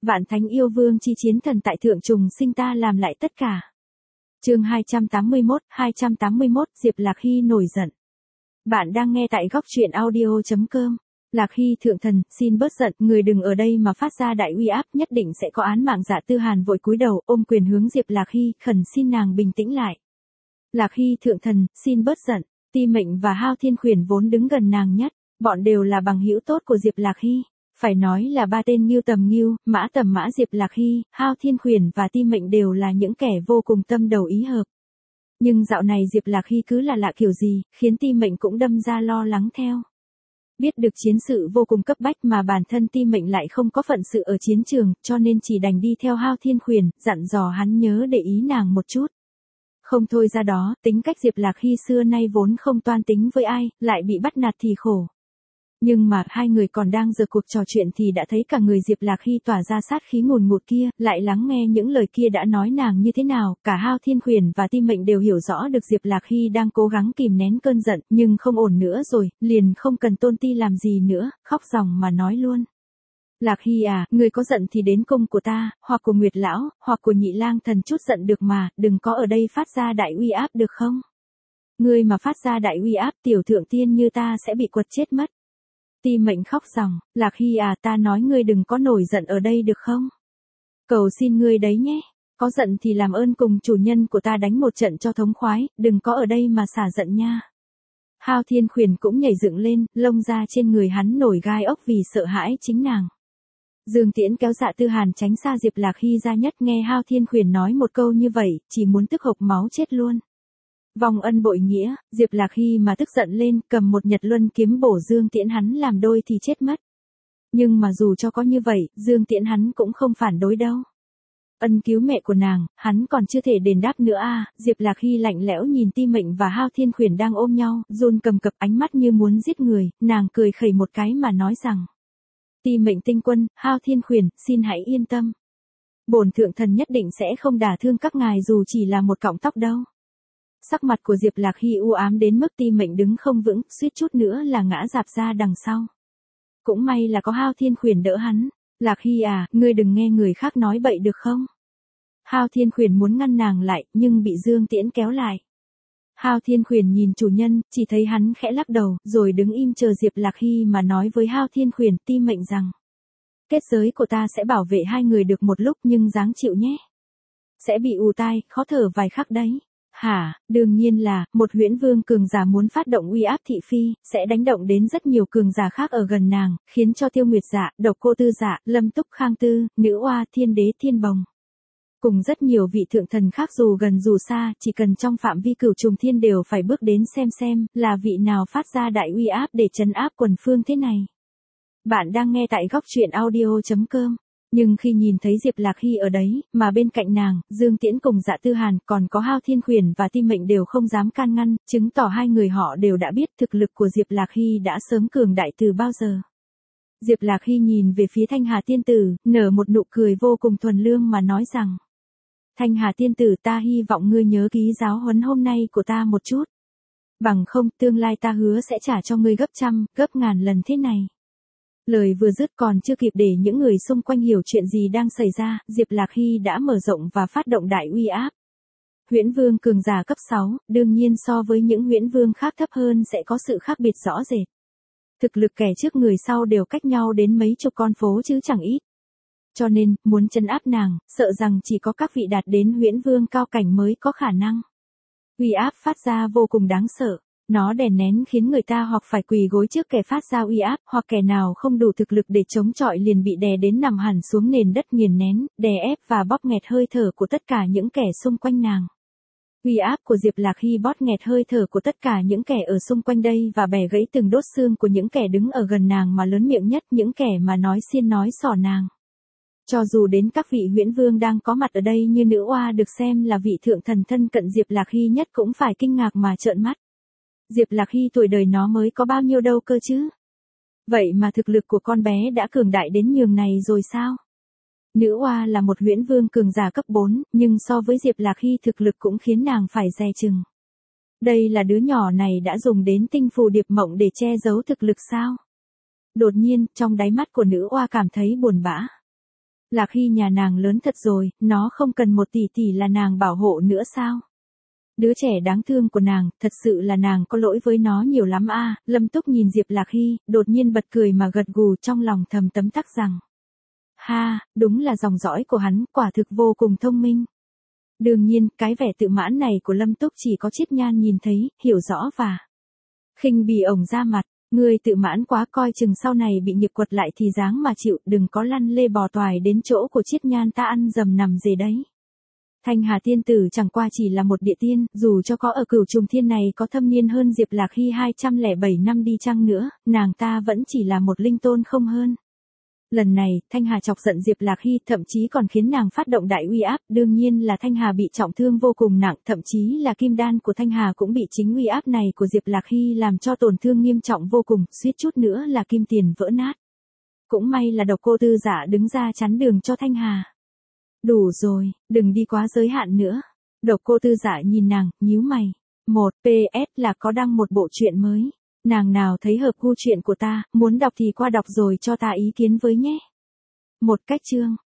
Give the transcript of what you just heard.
Vạn thánh yêu vương chi chiến thần tại thượng trùng sinh ta làm lại tất cả. Chương 281, Diệp Lạc Hy nổi giận. Bạn đang nghe tại góc truyện audio.com. Lạc Hy thượng thần, xin bớt giận, người đừng ở đây mà phát ra đại uy áp, nhất định sẽ có án mạng. Dạ Tư Hàn vội cúi đầu, ôm quyền hướng Diệp Lạc Hy, khẩn xin nàng bình tĩnh lại. Lạc Hy thượng thần, xin bớt giận. Ti Mệnh và Hao Thiên Khuyển vốn đứng gần nàng nhất, bọn đều là bằng hữu tốt của Diệp Lạc Hy. Phải nói là ba tên Ngưu Tầm Ngưu, Mã Tầm Mã, Diệp Lạc Hy, Hao Thiên Khuyển và Ti Mệnh đều là những kẻ vô cùng tâm đầu ý hợp. Nhưng dạo này Diệp Lạc Hy cứ là lạ kiểu gì, khiến Ti Mệnh cũng đâm ra lo lắng theo. Biết được chiến sự vô cùng cấp bách mà bản thân Ti Mệnh lại không có phận sự ở chiến trường, cho nên chỉ đành đi theo Hao Thiên Khuyển, dặn dò hắn nhớ để ý nàng một chút. Không thôi ra đó, tính cách Diệp Lạc Hy xưa nay vốn không toan tính với ai, lại bị bắt nạt thì khổ. Nhưng mà hai người còn đang giở cuộc trò chuyện thì đã thấy cả người Diệp Lạc Hy tỏa ra sát khí ngùn ngụt kia, lại lắng nghe những lời kia đã nói nàng như thế nào. Cả Hao Thiên Khuyển và Ti Mệnh đều hiểu rõ được Diệp Lạc Hy đang cố gắng kìm nén cơn giận, nhưng không ổn nữa rồi, liền không cần Tôn Ti làm gì nữa, khóc ròng mà nói luôn. Lạc Hy à, người có giận thì đến cung của ta, hoặc của Nguyệt Lão, hoặc của Nhị Lang Thần chút giận được mà, đừng có ở đây phát ra đại uy áp được không? Ngươi mà phát ra đại uy áp, tiểu thượng tiên như ta sẽ bị quật chết mất. Ti Mệnh khóc ròng, Lạc Hy à, ta nói ngươi đừng có nổi giận ở đây được không? Cầu xin ngươi đấy nhé, có giận thì làm ơn cùng chủ nhân của ta đánh một trận cho thống khoái, đừng có ở đây mà xả giận nha. Hao Thiên Khuyển cũng nhảy dựng lên, lông da trên người hắn nổi gai ốc vì sợ hãi chính nàng. Dương Tiễn kéo Dạ Tư Hàn tránh xa Diệp Lạc Hy ra nhất, nghe Hao Thiên Khuyển nói một câu như vậy, chỉ muốn tức hộc máu chết luôn. Vong ân bội nghĩa, Diệp Lạc Hy mà tức giận lên, cầm một Nhật Luân kiếm bổ Dương Tiễn hắn làm đôi thì chết mất. Nhưng mà dù cho có như vậy, Dương Tiễn hắn cũng không phản đối đâu. Ân cứu mẹ của nàng, hắn còn chưa thể đền đáp nữa à. Diệp Lạc Hy lạnh lẽo nhìn Ti Mệnh và Hao Thiên Khuyển đang ôm nhau, run cầm cập, ánh mắt như muốn giết người, nàng cười khẩy một cái mà nói rằng: Ti Mệnh tinh quân, Hao Thiên Khuyển, xin hãy yên tâm. Bổn thượng thần nhất định sẽ không đả thương các ngài dù chỉ là một cọng tóc đâu. Sắc mặt của Diệp Lạc Hy u ám đến mức Ti Mệnh đứng không vững, suýt chút nữa là ngã rạp ra đằng sau. Cũng may là có Hao Thiên Khuyển đỡ hắn. Lạc Hy à, ngươi đừng nghe người khác nói bậy được không? Hao Thiên Khuyển muốn ngăn nàng lại, nhưng bị Dương Tiễn kéo lại. Hao Thiên Khuyển nhìn chủ nhân, chỉ thấy hắn khẽ lắc đầu, rồi đứng im chờ Diệp Lạc Hy mà nói với Hao Thiên Khuyển, Ti Mệnh rằng: kết giới của ta sẽ bảo vệ hai người được một lúc, nhưng dáng chịu nhé. Sẽ bị ù tai, khó thở vài khắc đấy. Hả, đương nhiên là, một huyễn vương cường giả muốn phát động uy áp thị phi, sẽ đánh động đến rất nhiều cường giả khác ở gần nàng, khiến cho Tiêu Nguyệt Dạ, Độc Cô Tư Dạ, Lâm Túc Khang Tư, Nữ Oa, Thiên Đế Thiên Bồng. Cùng rất nhiều vị thượng thần khác dù gần dù xa, chỉ cần trong phạm vi cửu trùng thiên đều phải bước đến xem là vị nào phát ra đại uy áp để trấn áp quần phương thế này. Bạn đang nghe tại góc truyện audio.com. Nhưng khi nhìn thấy Diệp Lạc Hy ở đấy, mà bên cạnh nàng, Dương Tiễn cùng Dạ Tư Hàn, còn có Hao Thiên Khuyển và Ti Mệnh đều không dám can ngăn, chứng tỏ hai người họ đều đã biết thực lực của Diệp Lạc Hy đã sớm cường đại từ bao giờ. Diệp Lạc Hy nhìn về phía Thanh Hà Tiên Tử, nở một nụ cười vô cùng thuần lương mà nói rằng: Thanh Hà Tiên Tử, ta hy vọng ngươi nhớ ký giáo huấn hôm nay của ta một chút. Bằng không, tương lai ta hứa sẽ trả cho ngươi gấp trăm, gấp ngàn lần thế này. Lời vừa dứt còn chưa kịp để những người xung quanh hiểu chuyện gì đang xảy ra, Diệp Lạc Hy đã mở rộng và phát động đại uy áp. Huyễn vương cường giả cấp 6, đương nhiên so với những huyễn vương khác thấp hơn sẽ có sự khác biệt rõ rệt. Thực lực kẻ trước người sau đều cách nhau đến mấy chục con phố chứ chẳng ít. Cho nên, muốn trấn áp nàng, sợ rằng chỉ có các vị đạt đến huyễn vương cao cảnh mới có khả năng. Uy áp phát ra vô cùng đáng sợ. Nó đè nén khiến người ta hoặc phải quỳ gối trước kẻ phát ra uy áp, hoặc kẻ nào không đủ thực lực để chống chọi liền bị đè đến nằm hẳn xuống nền đất nghiền nén, đè ép và bóp nghẹt hơi thở của tất cả những kẻ xung quanh nàng. Uy áp của Diệp Lạc Hy bóp nghẹt hơi thở của tất cả những kẻ ở xung quanh đây và bẻ gãy từng đốt xương của những kẻ đứng ở gần nàng mà lớn miệng nhất, những kẻ mà nói xiên nói xỏ nàng. Cho dù đến các vị huyễn vương đang có mặt ở đây như Nữ Oa được xem là vị thượng thần thân cận Diệp Lạc Hy nhất cũng phải kinh ngạc mà trợn mắt. Diệp Lạc Hy tuổi đời nó mới có bao nhiêu đâu cơ chứ? Vậy mà thực lực của con bé đã cường đại đến nhường này rồi sao? Nữ Oa là một huyễn vương cường giả cấp 4, nhưng so với Diệp Lạc Hy thực lực cũng khiến nàng phải dè chừng. Đây là đứa nhỏ này đã dùng đến tinh phù điệp mộng để che giấu thực lực sao? Đột nhiên, trong đáy mắt của Nữ Oa cảm thấy buồn bã. Lạc Hy nhà nàng lớn thật rồi, nó không cần 1 tỷ tỷ là nàng bảo hộ nữa sao? Đứa trẻ đáng thương của nàng, thật sự là nàng có lỗi với nó nhiều lắm a. Lâm Túc nhìn Diệp Lạc Hy, đột nhiên bật cười mà gật gù, trong lòng thầm tấm tắc rằng. Ha, đúng là dòng dõi của hắn, quả thực vô cùng thông minh. Đương nhiên, cái vẻ tự mãn này của Lâm Túc chỉ có Chiết Nhan nhìn thấy, hiểu rõ và khinh bỉ ổng ra mặt. Ngươi tự mãn quá, coi chừng sau này bị nghiệp quật lại thì dáng mà chịu, đừng có lăn lê bò toài đến chỗ của Chiết Nhan ta ăn dầm nằm dề đấy. Thanh Hà tiên tử chẳng qua chỉ là một địa tiên, dù cho có ở Cửu Trùng Thiên này có thâm niên hơn Diệp Lạc Hy 207 năm đi chăng nữa, nàng ta vẫn chỉ là một linh tôn không hơn. Lần này, Thanh Hà chọc giận Diệp Lạc Hy, thậm chí còn khiến nàng phát động đại uy áp, đương nhiên là Thanh Hà bị trọng thương vô cùng nặng, thậm chí là kim đan của Thanh Hà cũng bị chính uy áp này của Diệp Lạc Hy làm cho tổn thương nghiêm trọng vô cùng, suýt chút nữa là kim tiền vỡ nát. Cũng may là Độc Cô Tư Dạ đứng ra chắn đường cho Thanh Hà. Đủ rồi, đừng đi quá giới hạn nữa. Độc Cô Tư Dạ nhìn nàng, nhíu mày. 1 PS là có đăng một bộ truyện mới. Nàng nào thấy hợp gu chuyện của ta, muốn đọc thì qua đọc rồi cho ta ý kiến với nhé. Một cách chương.